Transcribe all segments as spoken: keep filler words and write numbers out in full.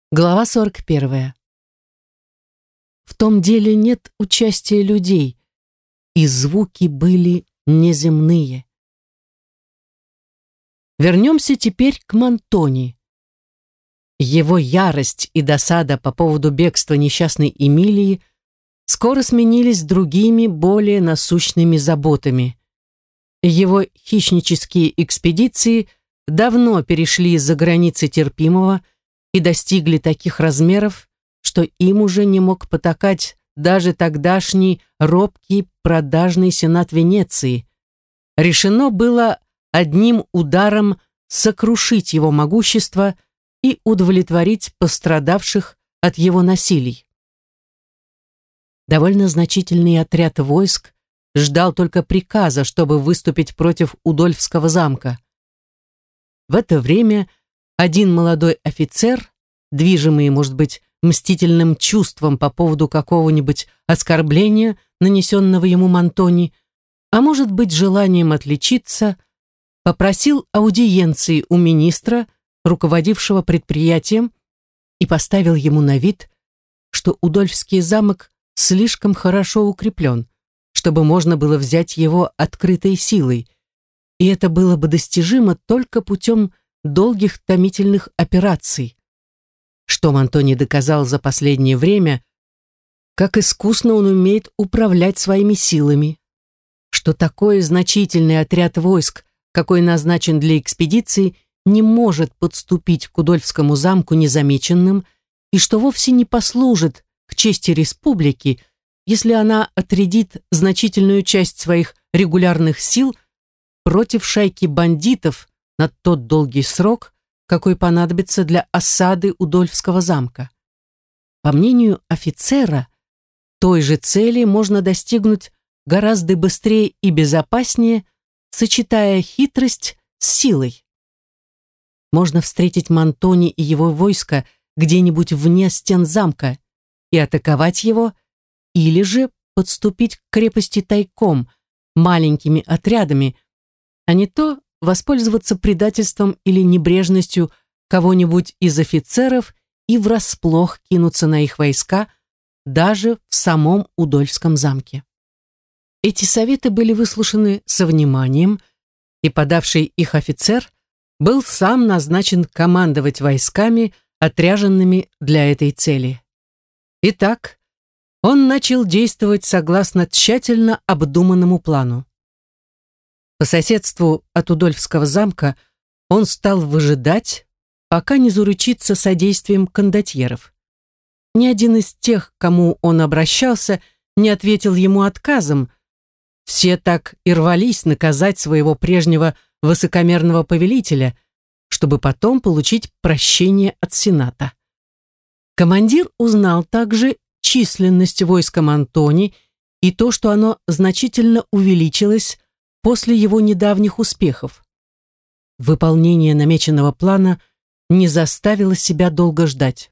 Глава сорок первая. В том деле нет участия людей, и звуки были неземные. Вернемся теперь к Мантони. Его ярость и досада по поводу бегства несчастной Эмилии скоро сменились другими, более насущными заботами. Его хищнические экспедиции давно перешли за границы терпимого и достигли таких размеров, что им уже не мог потакать даже тогдашний робкий продажный сенат Венеции. Решено было одним ударом сокрушить его могущество и удовлетворить пострадавших от его насилий. Довольно значительный отряд войск ждал только приказа, чтобы выступить против Удольфского замка. В это время один молодой офицер, движимый, может быть, мстительным чувством по поводу какого-нибудь оскорбления, нанесенного ему Мантони, а может быть, желанием отличиться, попросил аудиенции у министра, руководившего предприятием, и поставил ему на вид, что Удольфский замок слишком хорошо укреплен, чтобы можно было взять его открытой силой, и это было бы достижимо только путем долгих томительных операций, что Мантони доказал за последнее время, как искусно он умеет управлять своими силами, что такой значительный отряд войск, какой назначен для экспедиции, не может подступить к Удольфскому замку незамеченным, и что вовсе не послужит к чести республики, если она отрядит значительную часть своих регулярных сил против шайки бандитов на тот долгий срок, какой понадобится для осады Удольфского замка. По мнению офицера, той же цели можно достигнуть гораздо быстрее и безопаснее, сочетая хитрость с силой. Можно встретить Мантони и его войско где-нибудь вне стен замка и атаковать его, или же подступить к крепости тайком, маленькими отрядами, а не то воспользоваться предательством или небрежностью кого-нибудь из офицеров и врасплох кинуться на их войска даже в самом Удольфском замке. Эти советы были выслушаны со вниманием, и подавший их офицер был сам назначен командовать войсками, отряженными для этой цели. Итак, он начал действовать согласно тщательно обдуманному плану. По соседству от Удольфского замка он стал выжидать, пока не заручится содействием кондотьеров. Ни один из тех, к кому он обращался, не ответил ему отказом. Все так и рвались наказать своего прежнего высокомерного повелителя, чтобы потом получить прощение от сената. Командир узнал также численность войска Мантони и то, что оно значительно увеличилось после его недавних успехов. Выполнение намеченного плана не заставило себя долго ждать.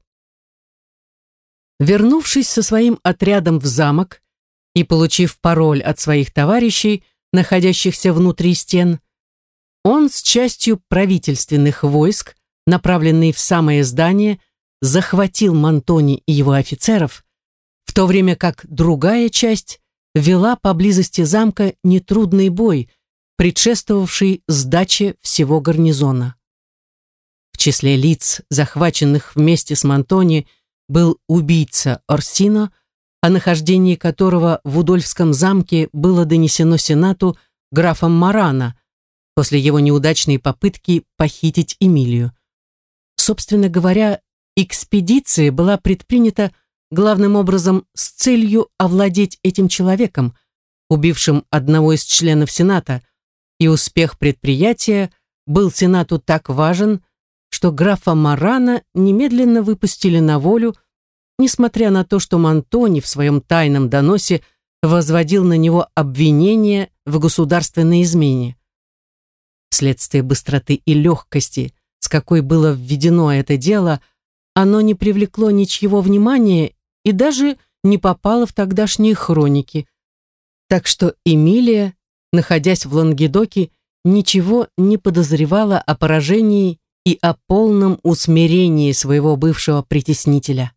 Вернувшись со своим отрядом в замок и получив пароль от своих товарищей, находящихся внутри стен, он с частью правительственных войск, направленный в самое здание, захватил Мантони и его офицеров, в то время как другая часть вела поблизости замка нетрудный бой, предшествовавший сдаче всего гарнизона. В числе лиц, захваченных вместе с Мантони, был убийца Орсино, о нахождении которого в Удольфском замке было донесено сенату графом Марано после его неудачной попытки похитить Эмилию. Собственно говоря, экспедиция была предпринята главным образом с целью овладеть этим человеком, убившим одного из членов Сената, и успех предприятия был Сенату так важен, что графа Марано немедленно выпустили на волю, несмотря на то, что Мантони в своем тайном доносе возводил на него обвинение в государственной измене. Вследствие быстроты и легкости, с какой было введено это дело, оно не привлекло ничьего внимания и даже не попало в тогдашние хроники, так что Эмилия, находясь в Лангедоке, ничего не подозревала о поражении и о полном усмирении своего бывшего притеснителя.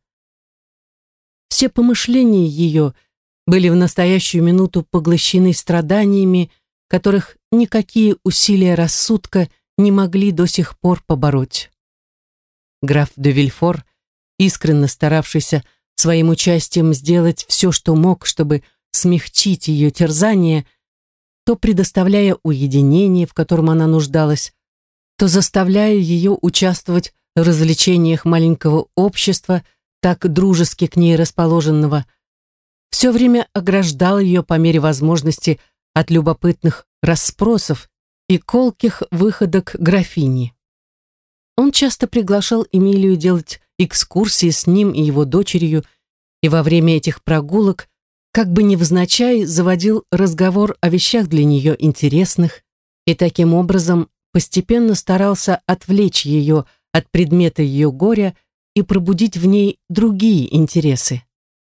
Все помышления ее были в настоящую минуту поглощены страданиями, которых никакие усилия рассудка не могли до сих пор побороть. Граф де Вильфор, искренне старавшийся своим участием сделать все, что мог, чтобы смягчить ее терзание, то предоставляя уединение, в котором она нуждалась, то заставляя ее участвовать в развлечениях маленького общества, так дружески к ней расположенного, все время ограждал ее по мере возможности от любопытных расспросов и колких выходок графини. Он часто приглашал Эмилию делать экскурсии с ним и его дочерью, и во время этих прогулок, как бы невзначай, заводил разговор о вещах для нее интересных и таким образом постепенно старался отвлечь ее от предмета ее горя и пробудить в ней другие интересы.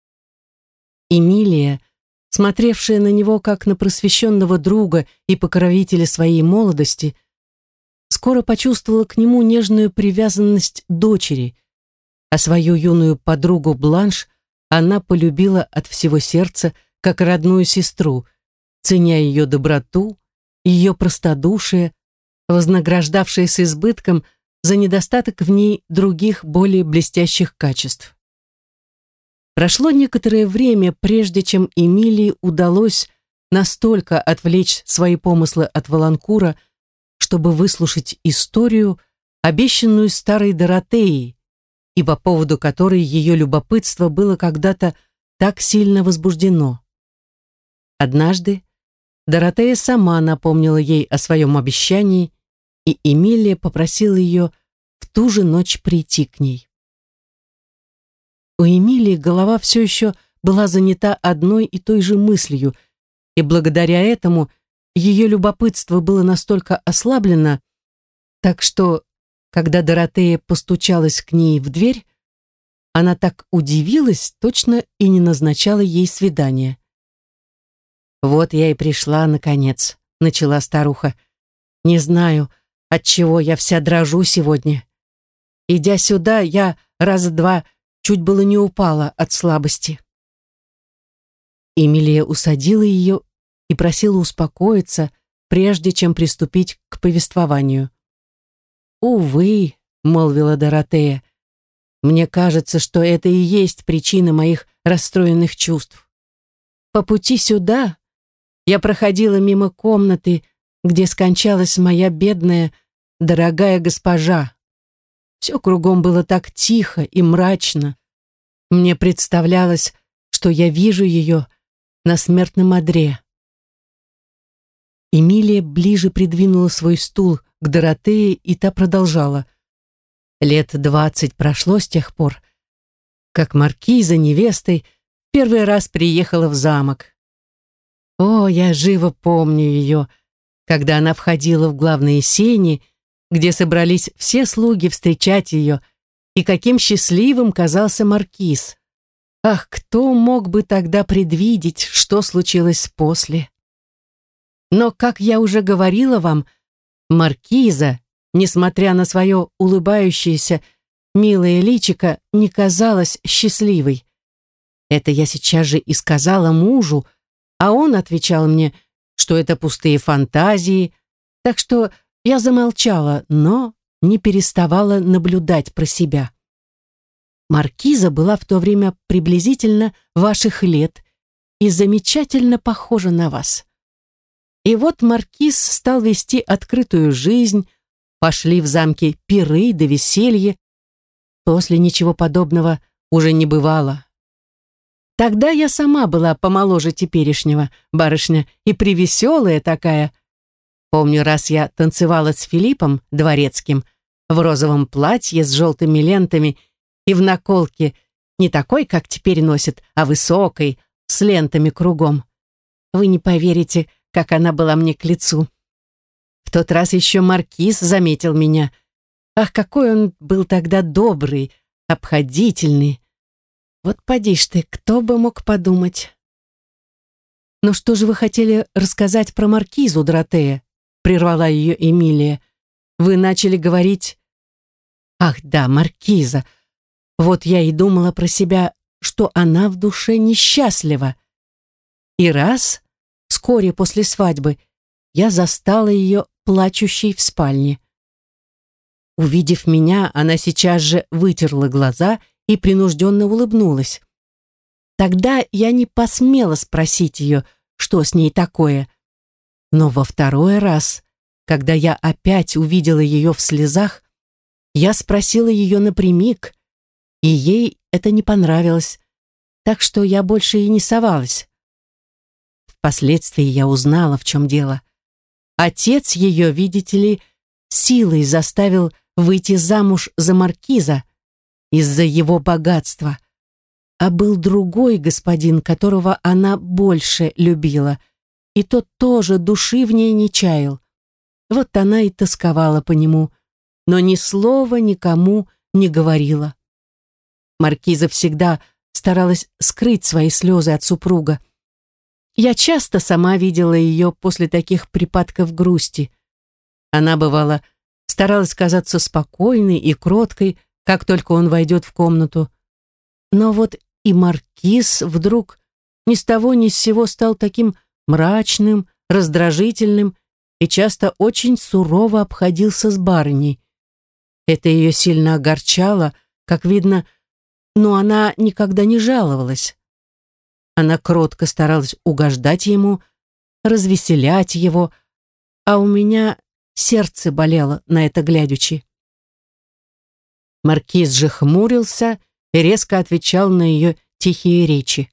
Эмилия, смотревшая на него как на просвещенного друга и покровителя своей молодости, скоро почувствовала к нему нежную привязанность дочери, а свою юную подругу Бланш она полюбила от всего сердца как родную сестру, ценя ее доброту, ее простодушие, вознаграждавшее с избытком за недостаток в ней других более блестящих качеств. Прошло некоторое время, прежде чем Эмилии удалось настолько отвлечь свои помыслы от Валанкура, чтобы выслушать историю, обещанную старой Доротеей, и по поводу которой ее любопытство было когда-то так сильно возбуждено. Однажды Доротея сама напомнила ей о своем обещании, и Эмилия попросила ее в ту же ночь прийти к ней. У Эмилии голова все еще была занята одной и той же мыслью, и благодаря этому ее любопытство было настолько ослаблено, так что, когда Доротея постучалась к ней в дверь, она так удивилась, точно и не назначала ей свидания. «Вот я и пришла, наконец», — начала старуха. «Не знаю, отчего я вся дрожу сегодня. Идя сюда, я раза два чуть было не упала от слабости». Эмилия усадила ее и просила успокоиться, прежде чем приступить к повествованию. «Увы», — молвила Доротея, — «мне кажется, что это и есть причина моих расстроенных чувств. По пути сюда я проходила мимо комнаты, где скончалась моя бедная, дорогая госпожа. Все кругом было так тихо и мрачно. Мне представлялось, что я вижу ее на смертном одре». Эмилия ближе придвинула свой стул к Доротее, и та продолжала. «Лет двадцать прошло с тех пор, как маркиза невестой первый раз приехала в замок. О, я живо помню ее, когда она входила в главные сени, где собрались все слуги встречать ее, и каким счастливым казался маркиз. Ах, кто мог бы тогда предвидеть, что случилось после? Но, как я уже говорила вам, маркиза, несмотря на свое улыбающееся, милое личико, не казалась счастливой. Это я сейчас же и сказала мужу, а он отвечал мне, что это пустые фантазии, так что я замолчала, но не переставала наблюдать про себя. Маркиза была в то время приблизительно ваших лет и замечательно похожа на вас. И вот маркиз стал вести открытую жизнь, пошли в замке пиры да веселье. После ничего подобного уже не бывало. Тогда я сама была помоложе теперешнего, барышня, и привеселая такая. Помню, раз я танцевала с Филиппом Дворецким в розовом платье с желтыми лентами и в наколке, не такой, как теперь носят, а высокой, с лентами кругом. Вы не поверите, как она была мне к лицу. В тот раз еще маркиз заметил меня. Ах, какой он был тогда добрый, обходительный. Вот поди ж ты, кто бы мог подумать. «Ну что же вы хотели рассказать про маркизу, Доротея?» Прервала ее Эмилия. «Вы начали говорить Ах да, маркиза. Вот я и думала про себя, что она в душе несчастлива. И раз, вскоре после свадьбы, я застала ее плачущей в спальне. Увидев меня, она сейчас же вытерла глаза и принужденно улыбнулась. Тогда я не посмела спросить ее, что с ней такое. Но во второй раз, когда я опять увидела ее в слезах, я спросила ее напрямик, и ей это не понравилось, так что я больше и не совалась. Впоследствии я узнала, в чем дело. Отец ее, видите ли, силой заставил выйти замуж за маркиза из-за его богатства, а был другой господин, которого она больше любила, и тот тоже души в ней не чаял. Вот она и тосковала по нему, но ни слова никому не говорила. Маркиза всегда старалась скрыть свои слезы от супруга. Я часто сама видела ее после таких припадков грусти. Она, бывало, старалась казаться спокойной и кроткой, как только он войдет в комнату. Но вот и маркиз вдруг ни с того ни с сего стал таким мрачным, раздражительным и часто очень сурово обходился с барыней. Это ее сильно огорчало, как видно, но она никогда не жаловалась. Она кротко старалась угождать ему, развеселять его, а у меня сердце болело на это глядячи. Маркиз же хмурился и резко отвечал на ее тихие речи.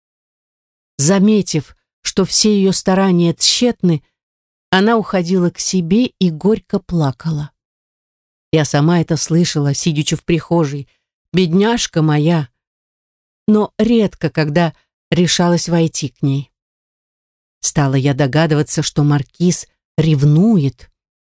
Заметив, что все ее старания тщетны, она уходила к себе и горько плакала. Я сама это слышала, сидячи в прихожей. Бедняжка моя! Но редко, когда решалась войти к ней. Стала я догадываться, что маркиз ревнует.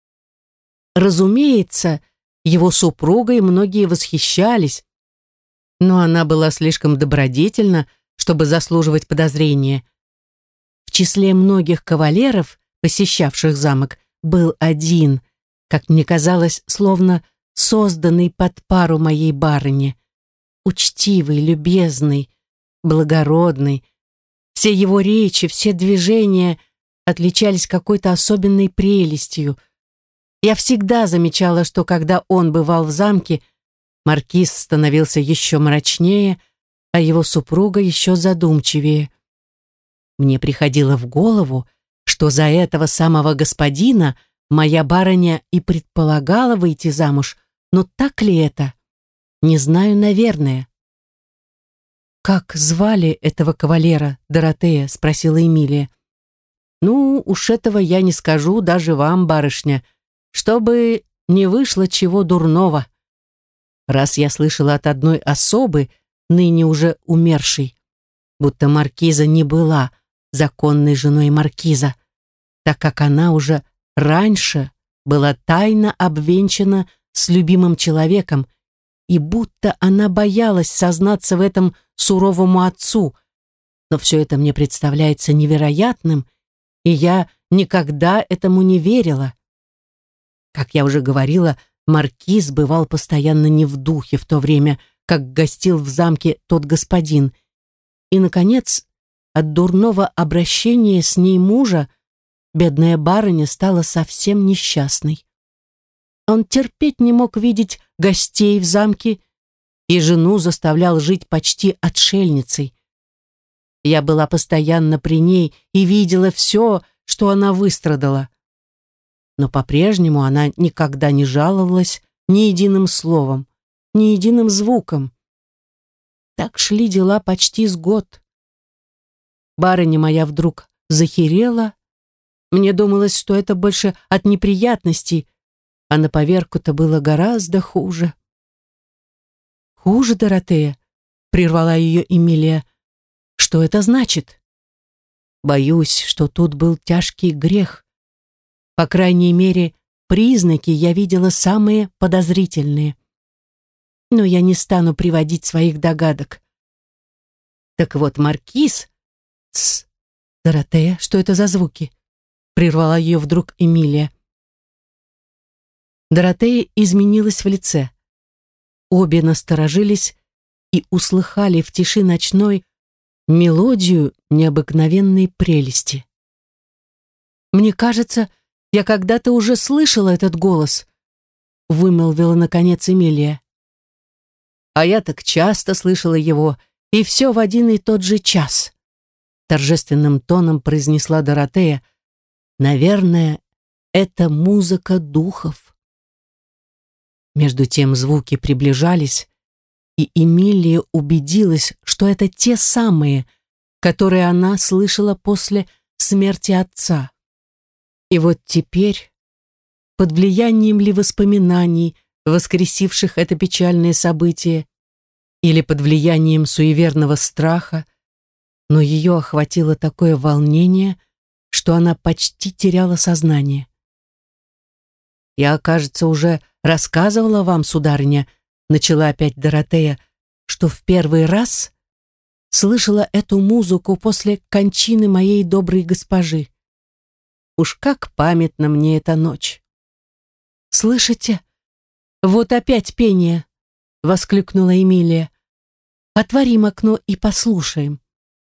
Разумеется, его супругой многие восхищались, но она была слишком добродетельна, чтобы заслуживать подозрения. В числе многих кавалеров, посещавших замок, был один, как мне казалось, словно созданный под пару моей барыне. Учтивый, любезный, благородный. Все его речи, все движения отличались какой-то особенной прелестью. Я всегда замечала, что когда он бывал в замке, маркиз становился еще мрачнее, а его супруга еще задумчивее. Мне приходило в голову, что за этого самого господина моя барыня и предполагала выйти замуж, но так ли это? Не знаю, наверное. «Как звали этого кавалера, Доротея?» — спросила Эмилия. «Ну, уж этого я не скажу даже вам, барышня, чтобы не вышло чего дурного. Раз я слышала от одной особы, ныне уже умершей, будто маркиза не была законной женой маркиза, так как она уже раньше была тайно обвенчана с любимым человеком, и будто она боялась сознаться в этом суровому отцу, но все это мне представляется невероятным, и я никогда этому не верила. Как я уже говорила, маркиз бывал постоянно не в духе в то время, как гостил в замке тот господин, и, наконец, от дурного обращения с ней мужа бедная барыня стала совсем несчастной. Он терпеть не мог видеть гостей в замке и жену заставлял жить почти отшельницей. Я была постоянно при ней и видела все, что она выстрадала. Но по-прежнему она никогда не жаловалась ни единым словом, ни единым звуком. Так шли дела почти с год. Барыня моя вдруг захерела. Мне думалось, что это больше от неприятностей, а на поверку-то было гораздо хуже. «Хуже, Доротея?» — прервала ее Эмилия. «Что это значит?» «Боюсь, что тут был тяжкий грех. По крайней мере, признаки я видела самые подозрительные. Но я не стану приводить своих догадок. Так вот, маркиз...» «Тсс, Доротея, что это за звуки?» — прервала ее вдруг Эмилия. Доротея изменилась в лице. обе насторожились и услыхали в тиши ночной мелодию необыкновенной прелести. «Мне кажется, я когда-то уже слышала этот голос», вымолвила наконец Эмилия. «А я так часто слышала его, и все в один и тот же час», торжественным тоном произнесла Доротея. «Наверное, это музыка духов». Между тем звуки приближались, и Эмилия убедилась, что это те самые, которые она слышала после смерти отца. И вот теперь, под влиянием ли воспоминаний, воскресивших это печальное событие, или под влиянием суеверного страха, но ее охватило такое волнение, что она почти теряла сознание. «Я, кажется, уже рассказывала вам, сударыня», начала опять Доротея, «что в первый раз слышала эту музыку после кончины моей доброй госпожи. Уж как памятна мне эта ночь!» «Слышите? Вот опять пение!» — воскликнула Эмилия. «Отворим окно и послушаем».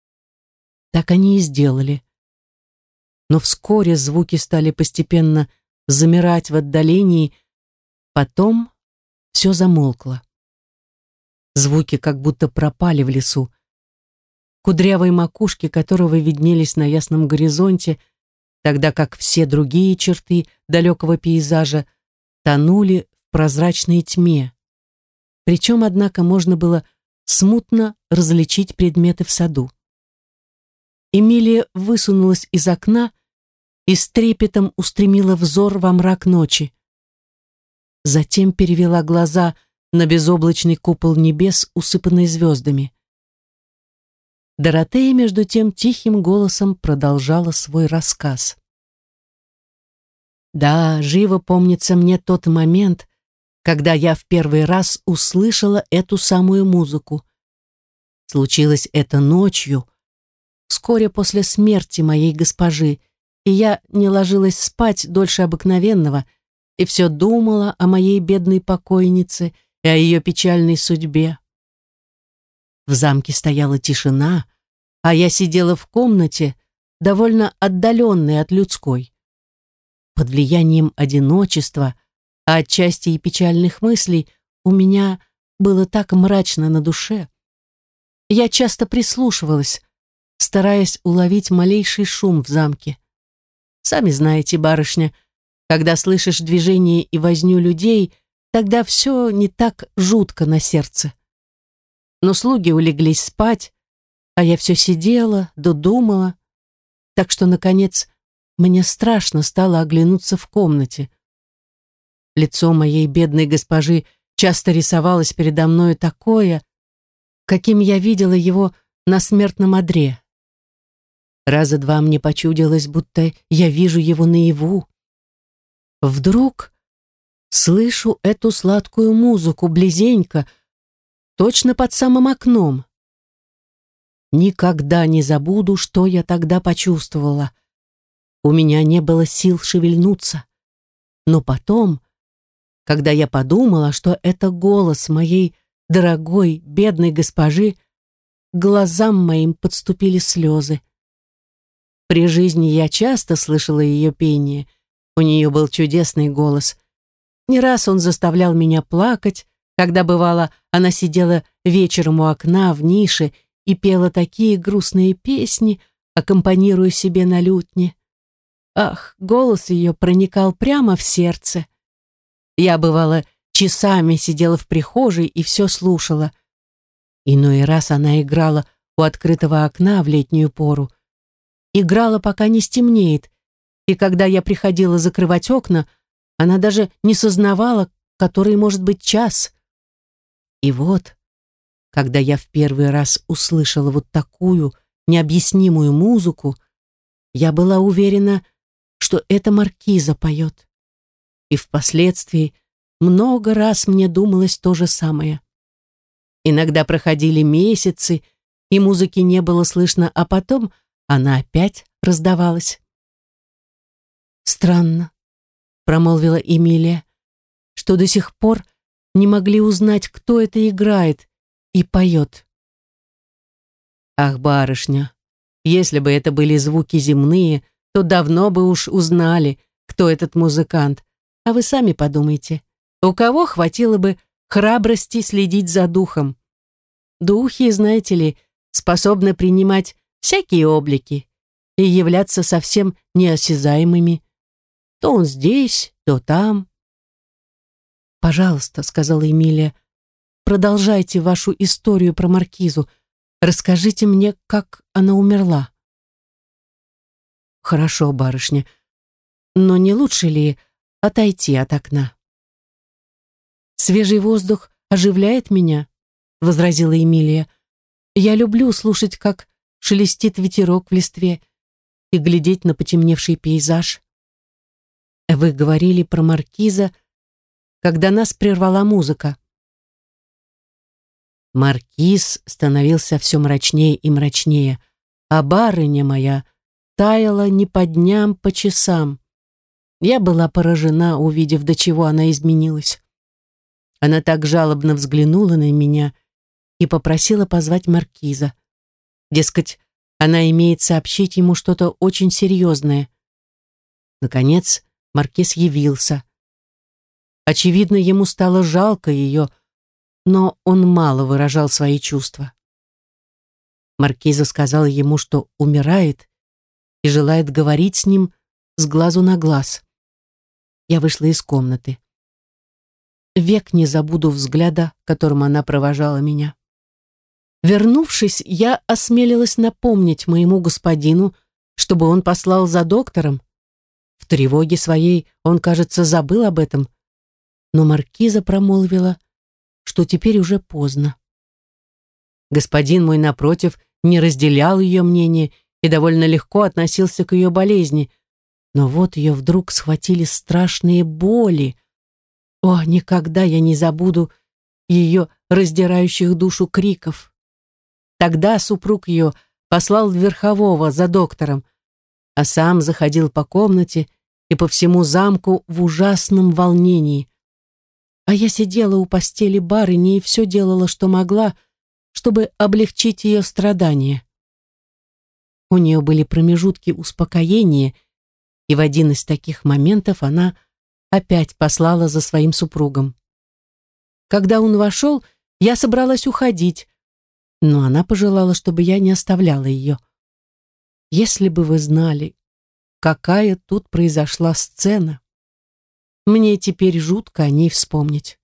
Так они и сделали. Но вскоре звуки стали постепенно замирать в отдалении, потом все замолкло. Звуки как будто пропали в лесу. Кудрявые макушки которого виднелись на ясном горизонте, тогда как все другие черты далекого пейзажа тонули в прозрачной тьме. Причем, однако, можно было смутно различить предметы в саду. Эмилия высунулась из окна и с трепетом устремила взор во мрак ночи. Затем перевела глаза на безоблачный купол небес, усыпанный звездами. Доротея, между тем, тихим голосом продолжала свой рассказ. «Да, живо помнится мне тот момент, когда я в первый раз услышала эту самую музыку. Случилось это ночью, вскоре после смерти моей госпожи, и я не ложилась спать дольше обыкновенного и все думала о моей бедной покойнице и о ее печальной судьбе. В замке стояла тишина, а я сидела в комнате, довольно отдаленной от людской. Под влиянием одиночества, а отчасти и печальных мыслей, у меня было так мрачно на душе. Я часто прислушивалась, стараясь уловить малейший шум в замке. Сами знаете, барышня, когда слышишь движение и возню людей, тогда все не так жутко на сердце. Но слуги улеглись спать, а я все сидела, додумала, так что, наконец, мне страшно стало оглянуться в комнате. Лицо моей бедной госпожи часто рисовалось передо мною такое, каким я видела его на смертном одре. Раза два мне почудилось, будто я вижу его наяву. Вдруг слышу эту сладкую музыку близенько, точно под самым окном. Никогда не забуду, что я тогда почувствовала. У меня не было сил шевельнуться. Но потом, когда я подумала, что это голос моей дорогой, бедной госпожи, к глазам моим подступили слезы. При жизни я часто слышала ее пение. У нее был чудесный голос. Не раз он заставлял меня плакать, когда, бывало, она сидела вечером у окна в нише и пела такие грустные песни, аккомпанируя себе на лютне. Ах, голос ее проникал прямо в сердце. Я, бывало, часами сидела в прихожей и все слушала. Иной раз она играла у открытого окна в летнюю пору. Играла, пока не стемнеет, и когда я приходила закрывать окна, она даже не сознавала, который может быть час. И вот, когда я в первый раз услышала вот такую необъяснимую музыку, я была уверена, что это маркиза поет. И впоследствии много раз мне думалось то же самое. Иногда проходили месяцы, и музыки не было слышно, а потом она опять раздавалась. «Странно», — промолвила Эмилия, «что до сих пор не могли узнать, кто это играет и поет. Ах, барышня, если бы это были звуки земные, то давно бы уж узнали, кто этот музыкант. А вы сами подумайте, у кого хватило бы храбрости следить за духом? Духи, знаете ли, способны принимать всякие облики и являться совсем неосязаемыми. То он здесь, то там. «Пожалуйста», — сказала Эмилия, — «продолжайте вашу историю про маркизу. Расскажите мне, как она умерла». «Хорошо, барышня, но не лучше ли отойти от окна?» «Свежий воздух оживляет меня», — возразила Эмилия. «Я люблю слушать, как шелестит ветерок в листве и глядеть на потемневший пейзаж». «Вы говорили про маркиза, когда нас прервала музыка». Маркиз становился все мрачнее и мрачнее, а барыня моя таяла не по дням, по часам. Я была поражена, увидев, до чего она изменилась. Она так жалобно взглянула на меня и попросила позвать маркиза. Дескать, она имеет сообщить ему что-то очень серьезное. Наконец, маркиз явился. Очевидно, ему стало жалко ее, но он мало выражал свои чувства. Маркиза сказала ему, что умирает и желает говорить с ним с глазу на глаз. Я вышла из комнаты. Век не забуду взгляда, которым она провожала меня. Вернувшись, я осмелилась напомнить моему господину, чтобы он послал за доктором. В тревоге своей он, кажется, забыл об этом, но маркиза промолвила, что теперь уже поздно. Господин мой, напротив, не разделял ее мнение и довольно легко относился к ее болезни, но вот ее вдруг схватили страшные боли. О, никогда я не забуду ее раздирающих душу криков. Тогда супруг ее послал верхового за доктором, а сам заходил по комнате и по всему замку в ужасном волнении. А я сидела у постели барыни и все делала, что могла, чтобы облегчить ее страдания. У нее были промежутки успокоения, и в один из таких моментов она опять послала за своим супругом. Когда он вошел, я собралась уходить, но она пожелала, чтобы я не оставляла ее. Если бы вы знали, какая тут произошла сцена. Мне теперь жутко о ней вспомнить.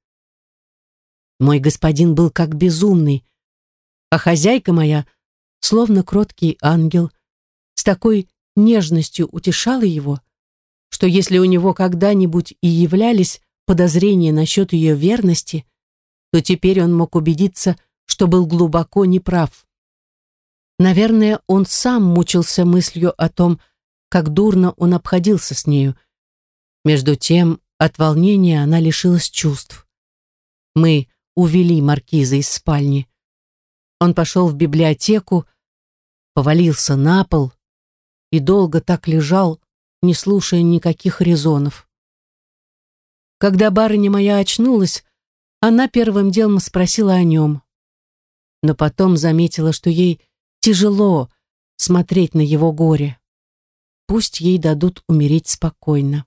Мой господин был как безумный, а хозяйка моя, словно кроткий ангел, с такой нежностью утешала его, что если у него когда-нибудь и являлись подозрения насчет ее верности, то теперь он мог убедиться, что был глубоко неправ. Наверное, он сам мучился мыслью о том, как дурно он обходился с нею. Между тем, от волнения она лишилась чувств. Мы увели маркиза из спальни. Он пошел в библиотеку, повалился на пол и долго так лежал, не слушая никаких резонов. Когда барыня моя очнулась, она первым делом спросила о нем, но потом заметила, что ей тяжело смотреть на его горе. Пусть ей дадут умереть спокойно.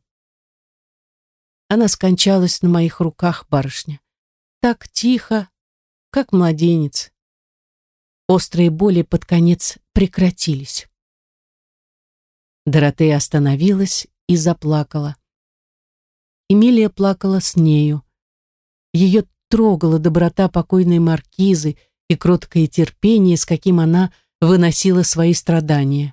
Она скончалась на моих руках, барышня, так тихо, как младенец. Острые боли под конец прекратились. Доротея остановилась и заплакала. Эмилия плакала с нею. Ее трогала доброта покойной маркизы и кроткое терпение, с каким она выносила свои страдания.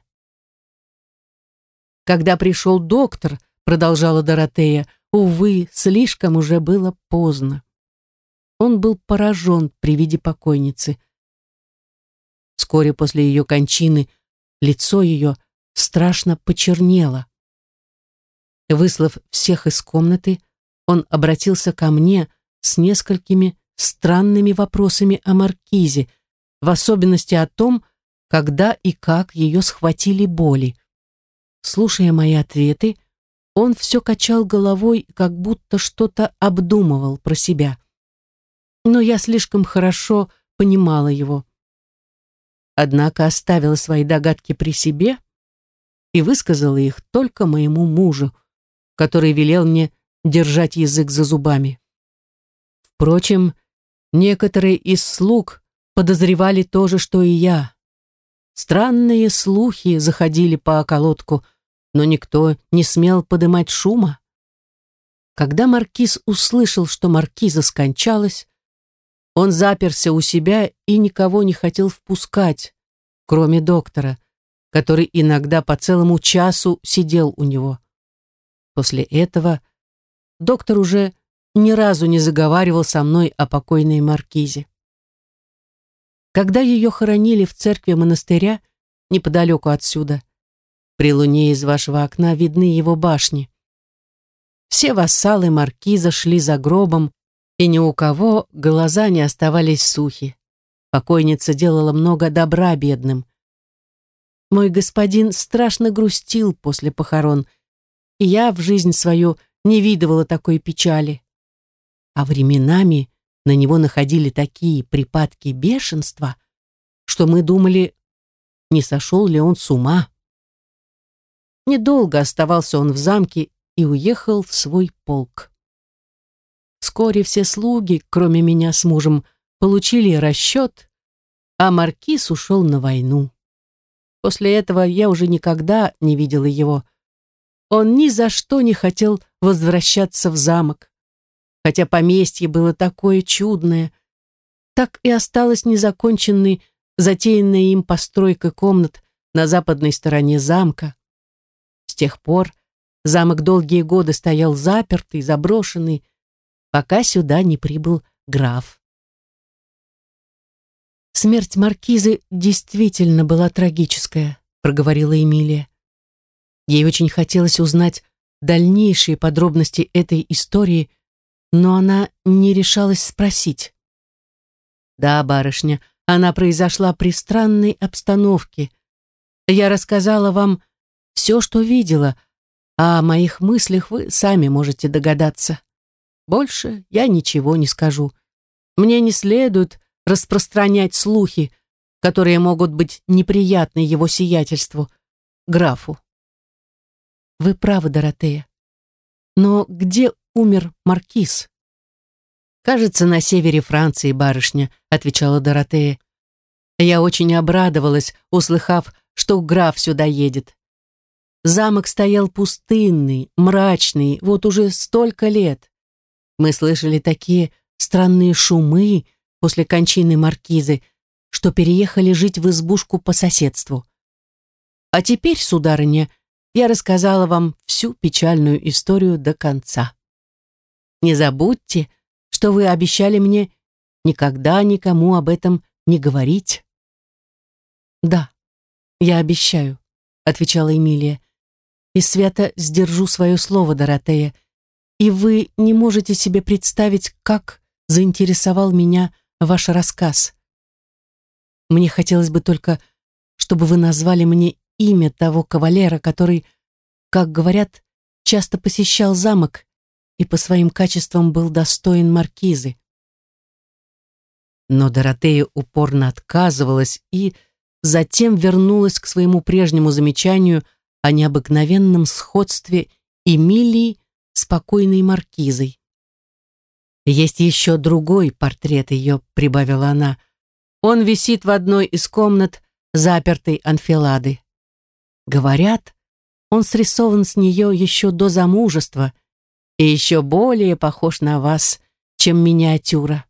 «Когда пришел доктор, — продолжала Доротея, — увы, слишком уже было поздно. Он был поражен при виде покойницы. Вскоре после ее кончины лицо ее страшно почернело. Выслав всех из комнаты, он обратился ко мне с несколькими странными вопросами о маркизе, в особенности о том, когда и как ее схватили боли. Слушая мои ответы, он все качал головой, как будто что-то обдумывал про себя. но я слишком хорошо понимала его. Однако оставила свои догадки при себе и высказала их только моему мужу, который велел мне держать язык за зубами. Впрочем, некоторые из слуг подозревали то же, что и я. Странные слухи заходили по околотку, но никто не смел подымать шума. Когда маркиз услышал, что маркиза скончалась, он заперся у себя и никого не хотел впускать, кроме доктора, который иногда по целому часу сидел у него. После этого доктор уже ни разу не заговаривал со мной о покойной маркизе. Когда ее хоронили в церкви монастыря, неподалеку отсюда, при луне из вашего окна видны его башни. Все вассалы маркиза шли за гробом, и ни у кого глаза не оставались сухи. Покойница делала много добра бедным. Мой господин страшно грустил после похорон, и я в жизнь свою не видывала такой печали. А временами на него находили такие припадки бешенства, что мы думали, не сошел ли он с ума. Недолго оставался он в замке и уехал в свой полк. Вскоре все слуги, кроме меня с мужем, получили расчет, а маркиз ушел на войну. После этого я уже никогда не видела его. Он ни за что не хотел возвращаться в замок. Хотя поместье было такое чудное, так и осталось незаконченной затеянная им постройка комнат на западной стороне замка. С тех пор замок долгие годы стоял запертый, заброшенный, пока сюда не прибыл граф. «Смерть маркизы действительно была трагическая», — проговорила Эмилия. Ей очень хотелось узнать дальнейшие подробности этой истории, но она не решалась спросить. «Да, барышня, она произошла при странной обстановке. Я рассказала вам все, что видела, а о моих мыслях вы сами можете догадаться. Больше я ничего не скажу. Мне не следует распространять слухи, которые могут быть неприятны его сиятельству, графу». «Вы правы, Доротея. Но где умер маркиз?» «Кажется, на севере Франции, барышня», — отвечала Доротея. «Я очень обрадовалась, услыхав, что граф сюда едет. Замок стоял пустынный, мрачный, вот уже столько лет. Мы слышали такие странные шумы после кончины маркизы, что переехали жить в избушку по соседству. А теперь, сударыня, я рассказала вам всю печальную историю до конца. Не забудьте, что вы обещали мне никогда никому об этом не говорить». «Да, я обещаю», — отвечала Эмилия, «и свято сдержу свое слово, Доротея, и вы не можете себе представить, как заинтересовал меня ваш рассказ. Мне хотелось бы только, чтобы вы назвали мне имя того кавалера, который, как говорят, часто посещал замок и по своим качествам был достоин маркизы». Но Доротея упорно отказывалась и затем вернулась к своему прежнему замечанию о необыкновенном сходстве Эмилии с покойной маркизой. «Есть еще другой портрет ее», — прибавила она. «Он висит в одной из комнат запертой анфилады. Говорят, он срисован с нее еще до замужества и еще более похож на вас, чем миниатюра».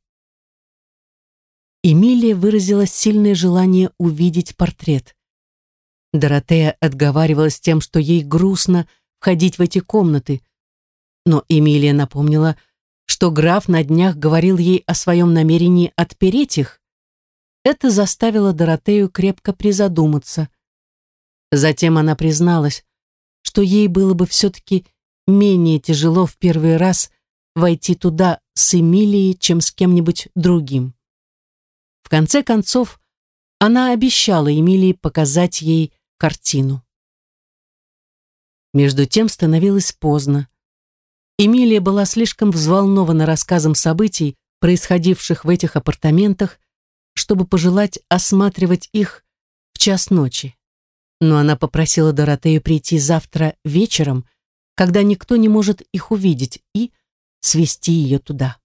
Эмилия выразила сильное желание увидеть портрет. Доротея отговаривалась тем, что ей грустно входить в эти комнаты, но Эмилия напомнила, что граф на днях говорил ей о своем намерении отпереть их. Это заставило Доротею крепко призадуматься. Затем она призналась, что ей было бы все-таки менее тяжело в первый раз войти туда с Эмилией, чем с кем-нибудь другим. В конце концов, она обещала Эмилии показать ей картину. Между тем становилось поздно. Эмилия была слишком взволнована рассказом событий, происходивших в этих апартаментах, чтобы пожелать осматривать их в час ночи. Но она попросила Доротею прийти завтра вечером, когда никто не может их увидеть, и свести ее туда.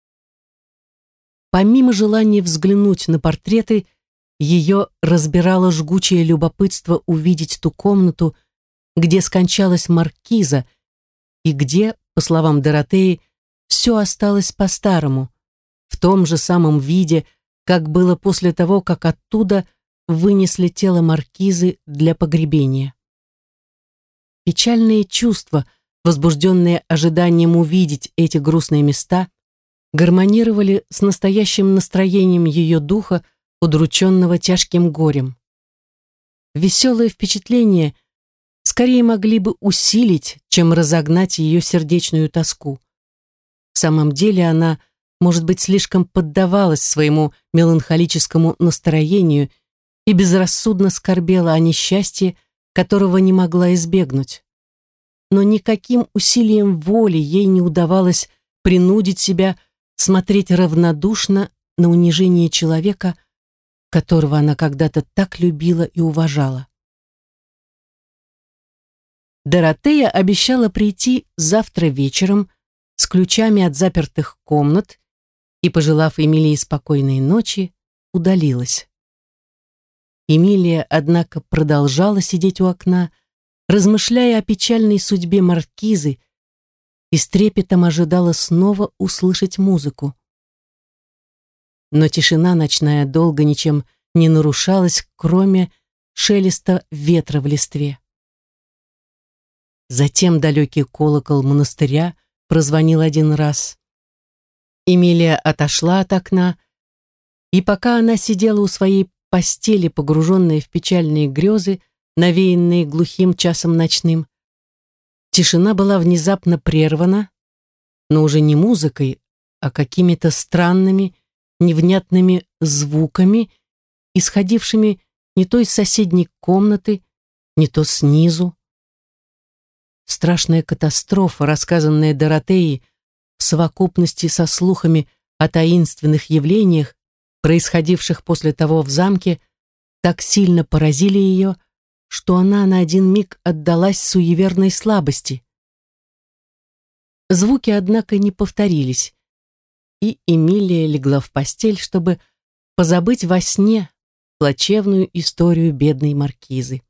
Помимо желания взглянуть на портреты, ее разбирало жгучее любопытство увидеть ту комнату, где скончалась маркиза, и где, по словам Доротеи, все осталось по-старому, в том же самом виде, как было после того, как оттуда вынесли тело маркизы для погребения. Печальные чувства, возбужденные ожиданием увидеть эти грустные места, гармонировали с настоящим настроением ее духа, удрученного тяжким горем. Веселые впечатления скорее могли бы усилить, чем разогнать ее сердечную тоску. В самом деле она, может быть, слишком поддавалась своему меланхолическому настроению и безрассудно скорбела о несчастье, которого не могла избегнуть. Но никаким усилием воли ей не удавалось принудить себя смотреть равнодушно на унижение человека, которого она когда-то так любила и уважала. Доротея обещала прийти завтра вечером с ключами от запертых комнат и, пожелав Эмилии спокойной ночи, удалилась. Эмилия, однако, продолжала сидеть у окна, размышляя о печальной судьбе маркизы, и с трепетом ожидала снова услышать музыку. Но тишина ночная долго ничем не нарушалась, кроме шелеста ветра в листве. Затем далекий колокол монастыря прозвонил один раз. Эмилия отошла от окна, и пока она сидела у своей постели, погруженная в печальные грезы, навеянные глухим часом ночным, тишина была внезапно прервана, но уже не музыкой, а какими-то странными, невнятными звуками, исходившими не то из соседней комнаты, не то снизу. Страшная катастрофа, рассказанная Доротеей в совокупности со слухами о таинственных явлениях, происходивших после того в замке, так сильно поразили ее, что она на один миг отдалась суеверной слабости. Звуки, однако, не повторились, и Эмилия легла в постель, чтобы позабыть во сне плачевную историю бедной маркизы.